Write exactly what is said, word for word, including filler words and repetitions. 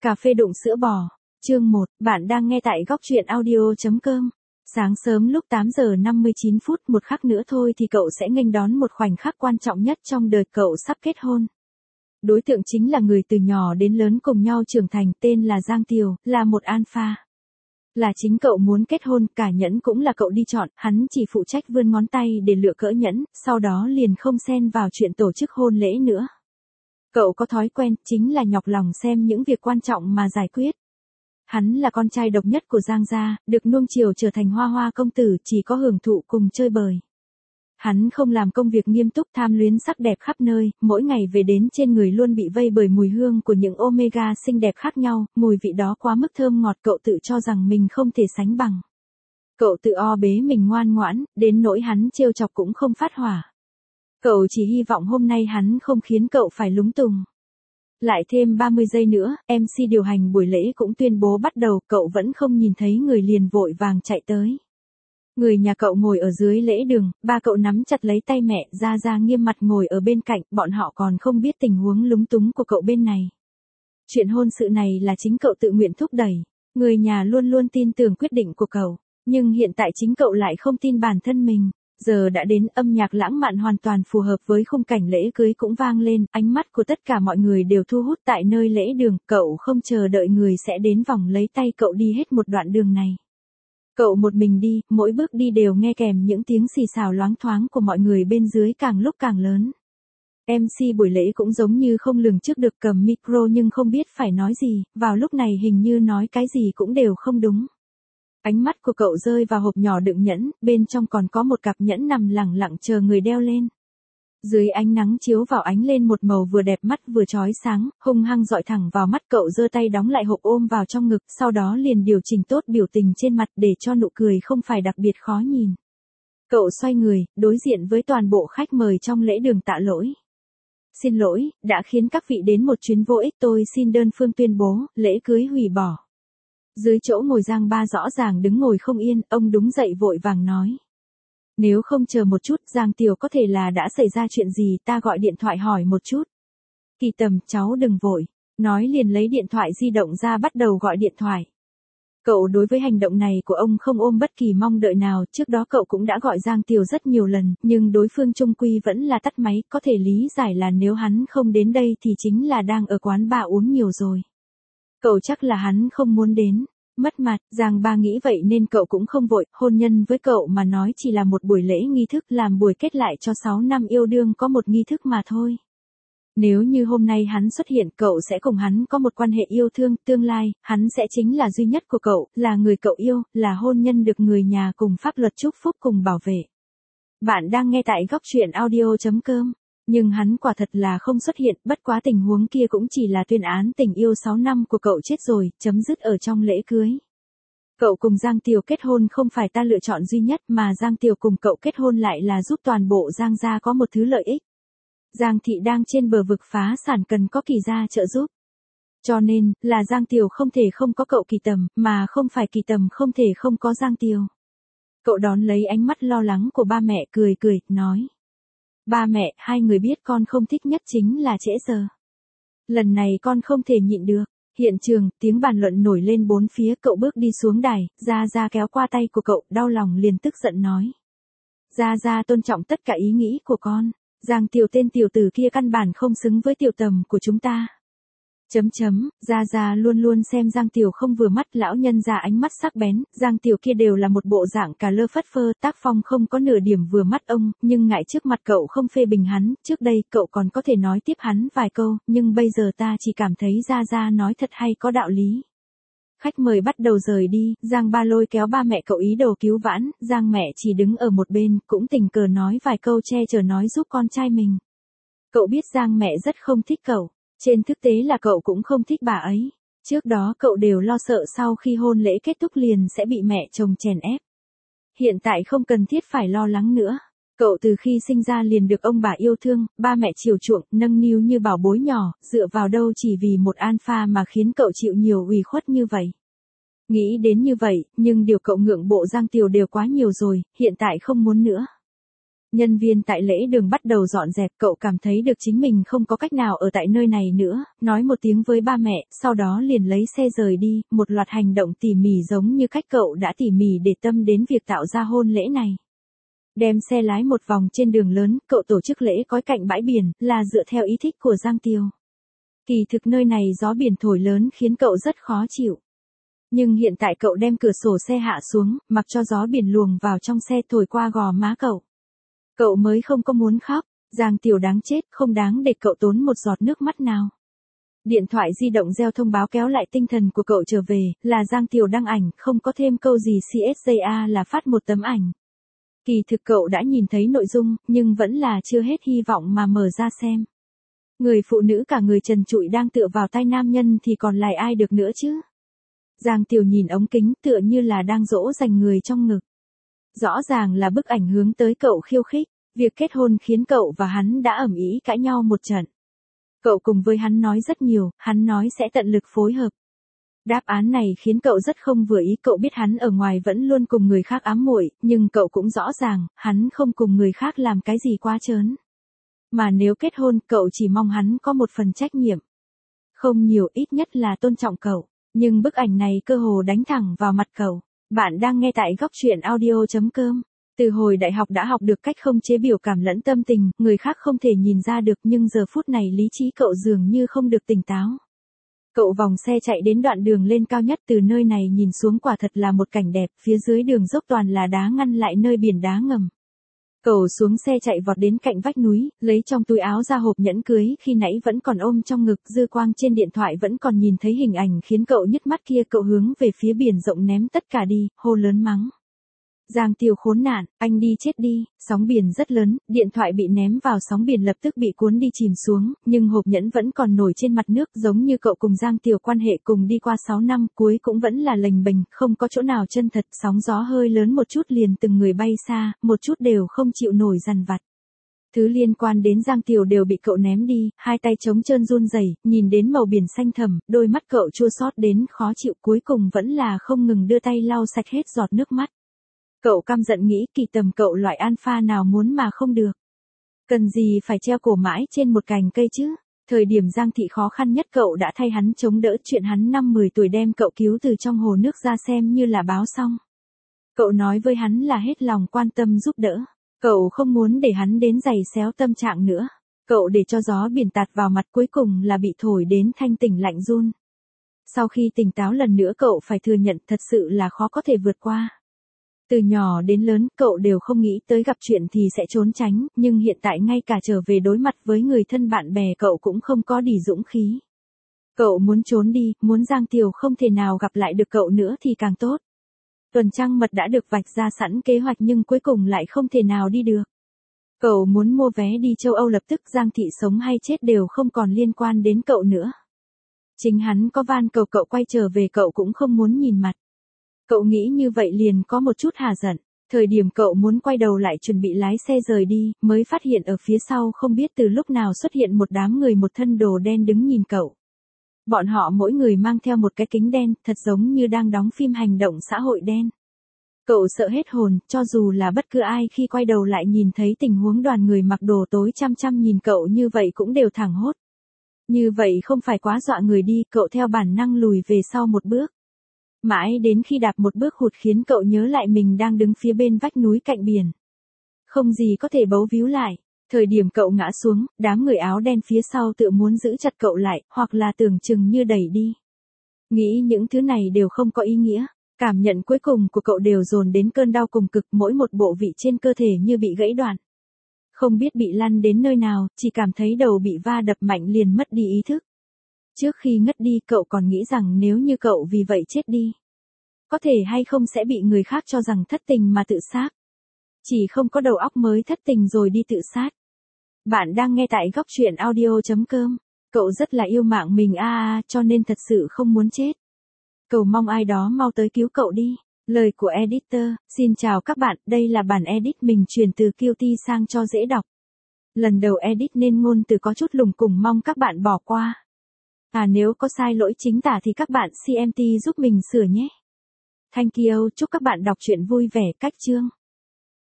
Cà phê đụng sữa bò. Chương một, bạn đang nghe tại góc truyện audio chấm com. Sáng sớm lúc tám giờ năm mươi chín phút, một khắc nữa thôi thì cậu sẽ nghênh đón một khoảnh khắc quan trọng nhất trong đời cậu, sắp kết hôn. Đối tượng chính là người từ nhỏ đến lớn cùng nhau trưởng thành, tên là Giang Tiều, là một alpha. Là chính cậu muốn kết hôn, cả nhẫn cũng là cậu đi chọn, hắn chỉ phụ trách vươn ngón tay để lựa cỡ nhẫn, sau đó liền không xen vào chuyện tổ chức hôn lễ nữa. Cậu có thói quen, chính là nhọc lòng xem những việc quan trọng mà giải quyết. Hắn là con trai độc nhất của Giang gia, được nuông chiều trở thành hoa hoa công tử, chỉ có hưởng thụ cùng chơi bời. Hắn không làm công việc nghiêm túc, tham luyến sắc đẹp khắp nơi, mỗi ngày về đến trên người luôn bị vây bởi mùi hương của những omega xinh đẹp khác nhau, mùi vị đó quá mức thơm ngọt, cậu tự cho rằng mình không thể sánh bằng. Cậu tự o bế mình ngoan ngoãn, đến nỗi hắn trêu chọc cũng không phát hỏa. Cậu chỉ hy vọng hôm nay hắn không khiến cậu phải lúng túng. Lại thêm ba mươi giây nữa, em xê điều hành buổi lễ cũng tuyên bố bắt đầu, cậu vẫn không nhìn thấy người liền vội vàng chạy tới. Người nhà cậu ngồi ở dưới lễ đường, ba cậu nắm chặt lấy tay mẹ, Gia Gia nghiêm mặt ngồi ở bên cạnh, bọn họ còn không biết tình huống lúng túng của cậu bên này. Chuyện hôn sự này là chính cậu tự nguyện thúc đẩy, người nhà luôn luôn tin tưởng quyết định của cậu, nhưng hiện tại chính cậu lại không tin bản thân mình. Giờ đã đến, âm nhạc lãng mạn hoàn toàn phù hợp với khung cảnh lễ cưới cũng vang lên, ánh mắt của tất cả mọi người đều thu hút tại nơi lễ đường, cậu không chờ đợi người sẽ đến vòng lấy tay cậu đi hết một đoạn đường này. Cậu một mình đi, mỗi bước đi đều nghe kèm những tiếng xì xào loáng thoáng của mọi người bên dưới càng lúc càng lớn. em xê buổi lễ cũng giống như không lường trước được, cầm micro nhưng không biết phải nói gì, vào lúc này hình như nói cái gì cũng đều không đúng. Ánh mắt của cậu rơi vào hộp nhỏ đựng nhẫn, bên trong còn có một cặp nhẫn nằm lẳng lặng chờ người đeo lên. Dưới ánh nắng chiếu vào ánh lên một màu vừa đẹp mắt vừa chói sáng, hung hăng dọi thẳng vào mắt, cậu giơ tay đóng lại hộp ôm vào trong ngực, sau đó liền điều chỉnh tốt biểu tình trên mặt để cho nụ cười không phải đặc biệt khó nhìn. Cậu xoay người, đối diện với toàn bộ khách mời trong lễ đường tạ lỗi. Xin lỗi, đã khiến các vị đến một chuyến vô ích, tôi xin đơn phương tuyên bố, lễ cưới hủy bỏ. Dưới chỗ ngồi Giang ba rõ ràng đứng ngồi không yên, ông đúng dậy vội vàng nói. Nếu không chờ một chút, Giang Tiều, có thể là đã xảy ra chuyện gì, ta gọi điện thoại hỏi một chút. Kỳ Tầm, cháu đừng vội. Nói liền lấy điện thoại di động ra bắt đầu gọi điện thoại. Cậu đối với hành động này của ông không ôm bất kỳ mong đợi nào, trước đó cậu cũng đã gọi Giang Tiều rất nhiều lần, nhưng đối phương chung quy vẫn là tắt máy, có thể lý giải là nếu hắn không đến đây thì chính là đang ở quán bar uống nhiều rồi. Cậu chắc là hắn không muốn đến. Mất mặt, Giang ba nghĩ vậy nên cậu cũng không vội, hôn nhân với cậu mà nói chỉ là một buổi lễ nghi thức, làm buổi kết lại cho sáu năm yêu đương có một nghi thức mà thôi. Nếu như hôm nay hắn xuất hiện, cậu sẽ cùng hắn có một quan hệ yêu thương, tương lai, hắn sẽ chính là duy nhất của cậu, là người cậu yêu, là hôn nhân được người nhà cùng pháp luật chúc phúc cùng bảo vệ. Bạn đang nghe tại góc truyện audio chấm com. Nhưng hắn quả thật là không xuất hiện, bất quá tình huống kia cũng chỉ là tuyên án tình yêu sáu năm của cậu chết rồi, chấm dứt ở trong lễ cưới. Cậu cùng Giang Tiều kết hôn không phải ta lựa chọn duy nhất, mà Giang Tiều cùng cậu kết hôn lại là giúp toàn bộ Giang gia có một thứ lợi ích. Giang thị đang trên bờ vực phá sản, cần có Kỳ gia trợ giúp. Cho nên, là Giang Tiều không thể không có cậu Kỳ Tầm, mà không phải Kỳ Tầm không thể không có Giang Tiều. Cậu đón lấy ánh mắt lo lắng của ba mẹ, cười cười, nói. Ba mẹ, hai người biết con không thích nhất chính là trễ giờ. Lần này con không thể nhịn được. Hiện trường, tiếng bàn luận nổi lên bốn phía, cậu bước đi xuống đài, Gia Gia kéo qua tay của cậu, đau lòng liền tức giận nói. Gia Gia tôn trọng tất cả ý nghĩ của con. Giang Tiều tên tiểu tử kia căn bản không xứng với Tiểu Tầm của chúng ta. Chấm chấm, Gia Gia luôn luôn xem Giang Tiều không vừa mắt, lão nhân già ánh mắt sắc bén, Giang Tiều kia đều là một bộ dạng cà lơ phất phơ, tác phong không có nửa điểm vừa mắt ông, nhưng ngại trước mặt cậu không phê bình hắn, trước đây cậu còn có thể nói tiếp hắn vài câu, nhưng bây giờ ta chỉ cảm thấy Gia Gia nói thật hay, có đạo lý. Khách mời bắt đầu rời đi, Giang ba lôi kéo ba mẹ cậu ý đồ cứu vãn, Giang mẹ chỉ đứng ở một bên, cũng tình cờ nói vài câu che chở nói giúp con trai mình. Cậu biết Giang mẹ rất không thích cậu. Trên thực tế là cậu cũng không thích bà ấy. Trước đó cậu đều lo sợ sau khi hôn lễ kết thúc liền sẽ bị mẹ chồng chèn ép. Hiện tại không cần thiết phải lo lắng nữa. Cậu từ khi sinh ra liền được ông bà yêu thương, ba mẹ chiều chuộng, nâng niu như bảo bối nhỏ, dựa vào đâu chỉ vì một alpha mà khiến cậu chịu nhiều ủy khuất như vậy. Nghĩ đến như vậy, nhưng điều cậu ngưỡng bộ Giang Tiều đều quá nhiều rồi, hiện tại không muốn nữa. Nhân viên tại lễ đường bắt đầu dọn dẹp, cậu cảm thấy được chính mình không có cách nào ở tại nơi này nữa, nói một tiếng với ba mẹ, sau đó liền lấy xe rời đi, một loạt hành động tỉ mỉ giống như cách cậu đã tỉ mỉ để tâm đến việc tạo ra hôn lễ này. Đem xe lái một vòng trên đường lớn, cậu tổ chức lễ cói cạnh bãi biển, là dựa theo ý thích của Giang Tiều. Kỳ thực nơi này gió biển thổi lớn khiến cậu rất khó chịu. Nhưng hiện tại cậu đem cửa sổ xe hạ xuống, mặc cho gió biển luồng vào trong xe thổi qua gò má cậu. Cậu mới không có muốn khóc, Giang Tiều đáng chết, không đáng để cậu tốn một giọt nước mắt nào. Điện thoại di động reo thông báo kéo lại tinh thần của cậu trở về, là Giang Tiều đăng ảnh, không có thêm câu gì xê ét gi a là phát một tấm ảnh. Kỳ thực cậu đã nhìn thấy nội dung, nhưng vẫn là chưa hết hy vọng mà mở ra xem. Người phụ nữ cả người trần trụi đang tựa vào tay nam nhân thì còn lại ai được nữa chứ? Giang Tiều nhìn ống kính tựa như là đang dỗ dành người trong ngực. Rõ ràng là bức ảnh hướng tới cậu khiêu khích, việc kết hôn khiến cậu và hắn đã ầm ĩ cãi nhau một trận. Cậu cùng với hắn nói rất nhiều, hắn nói sẽ tận lực phối hợp. Đáp án này khiến cậu rất không vừa ý, cậu biết hắn ở ngoài vẫn luôn cùng người khác ám muội, nhưng cậu cũng rõ ràng, hắn không cùng người khác làm cái gì quá trớn. Mà nếu kết hôn, cậu chỉ mong hắn có một phần trách nhiệm. Không nhiều, ít nhất là tôn trọng cậu. Nhưng bức ảnh này cơ hồ đánh thẳng vào mặt cậu. Bạn đang nghe tại góc truyện audio chấm com. Từ hồi đại học đã học được cách không chế biểu cảm lẫn tâm tình, người khác không thể nhìn ra được, nhưng giờ phút này lý trí cậu dường như không được tỉnh táo. Cậu vòng xe chạy đến đoạn đường lên cao nhất, từ nơi này nhìn xuống quả thật là một cảnh đẹp, phía dưới đường dốc toàn là đá ngăn lại nơi biển đá ngầm. Cậu xuống xe chạy vọt đến cạnh vách núi, lấy trong túi áo ra hộp nhẫn cưới khi nãy vẫn còn ôm trong ngực, dư quang trên điện thoại vẫn còn nhìn thấy hình ảnh khiến cậu nhức mắt kia, cậu hướng về phía biển rộng ném tất cả đi, hô lớn mắng. Giang Tiều khốn nạn, anh đi chết đi, sóng biển rất lớn, điện thoại bị ném vào sóng biển lập tức bị cuốn đi chìm xuống, nhưng hộp nhẫn vẫn còn nổi trên mặt nước, giống như cậu cùng Giang Tiều quan hệ cùng đi qua sáu năm, cuối cũng vẫn là lềnh bềnh, không có chỗ nào chân thật, sóng gió hơi lớn một chút liền từng người bay xa, một chút đều không chịu nổi dằn vặt. Thứ liên quan đến Giang Tiều đều bị cậu ném đi, hai tay trống trơn run rẩy, nhìn đến màu biển xanh thẳm, đôi mắt cậu chua xót đến khó chịu, cuối cùng vẫn là không ngừng đưa tay lau sạch hết giọt nước mắt. Cậu căm giận nghĩ, kỳ tầm cậu loại alpha nào muốn mà không được. Cần gì phải treo cổ mãi trên một cành cây chứ? Thời điểm Giang Thị khó khăn nhất cậu đã thay hắn chống đỡ, chuyện hắn năm mười tuổi đem cậu cứu từ trong hồ nước ra xem như là báo xong. Cậu nói với hắn là hết lòng quan tâm giúp đỡ. Cậu không muốn để hắn đến giày xéo tâm trạng nữa. Cậu để cho gió biển tạt vào mặt, cuối cùng là bị thổi đến thanh tỉnh lạnh run. Sau khi tỉnh táo lần nữa cậu phải thừa nhận thật sự là khó có thể vượt qua. Từ nhỏ đến lớn, cậu đều không nghĩ tới gặp chuyện thì sẽ trốn tránh, nhưng hiện tại ngay cả trở về đối mặt với người thân bạn bè cậu cũng không có đủ dũng khí. Cậu muốn trốn đi, muốn Giang Tiều không thể nào gặp lại được cậu nữa thì càng tốt. Tuần trăng mật đã được vạch ra sẵn kế hoạch nhưng cuối cùng lại không thể nào đi được. Cậu muốn mua vé đi châu Âu lập tức, Giang Thị sống hay chết đều không còn liên quan đến cậu nữa. Chính hắn có van cầu cậu quay trở về cậu cũng không muốn nhìn mặt. Cậu nghĩ như vậy liền có một chút hả giận. Thời điểm cậu muốn quay đầu lại chuẩn bị lái xe rời đi, mới phát hiện ở phía sau không biết từ lúc nào xuất hiện một đám người một thân đồ đen đứng nhìn cậu. Bọn họ mỗi người mang theo một cái kính đen, thật giống như đang đóng phim hành động xã hội đen. Cậu sợ hết hồn, cho dù là bất cứ ai khi quay đầu lại nhìn thấy tình huống đoàn người mặc đồ tối chăm chăm nhìn cậu như vậy cũng đều thẳng hốt. Như vậy không phải quá dọa người đi, cậu theo bản năng lùi về sau một bước. Mãi đến khi đạp một bước hụt khiến cậu nhớ lại mình đang đứng phía bên vách núi cạnh biển. Không gì có thể bấu víu lại. Thời điểm cậu ngã xuống, đám người áo đen phía sau tự muốn giữ chặt cậu lại, hoặc là tưởng chừng như đẩy đi. Nghĩ những thứ này đều không có ý nghĩa. Cảm nhận cuối cùng của cậu đều dồn đến cơn đau cùng cực, mỗi một bộ vị trên cơ thể như bị gãy đoạn. Không biết bị lăn đến nơi nào, chỉ cảm thấy đầu bị va đập mạnh liền mất đi ý thức. Trước khi ngất đi cậu còn nghĩ rằng nếu như cậu vì vậy chết đi, có thể hay không sẽ bị người khác cho rằng thất tình mà tự sát. Chỉ không có đầu óc mới thất tình rồi đi tự sát. Bạn đang nghe tại góc truyện audio chấm com. Cậu rất là yêu mạng mình a à, cho nên thật sự không muốn chết. Cầu mong ai đó mau tới cứu cậu đi. Lời của editor, xin chào các bạn, đây là bản edit mình chuyển từ Qt sang cho dễ đọc. Lần đầu edit nên ngôn từ có chút lùng cùng, mong các bạn bỏ qua. À nếu có sai lỗi chính tả thì các bạn xê em tê giúp mình sửa nhé. Thank you, chúc các bạn đọc truyện vui vẻ. Cách chương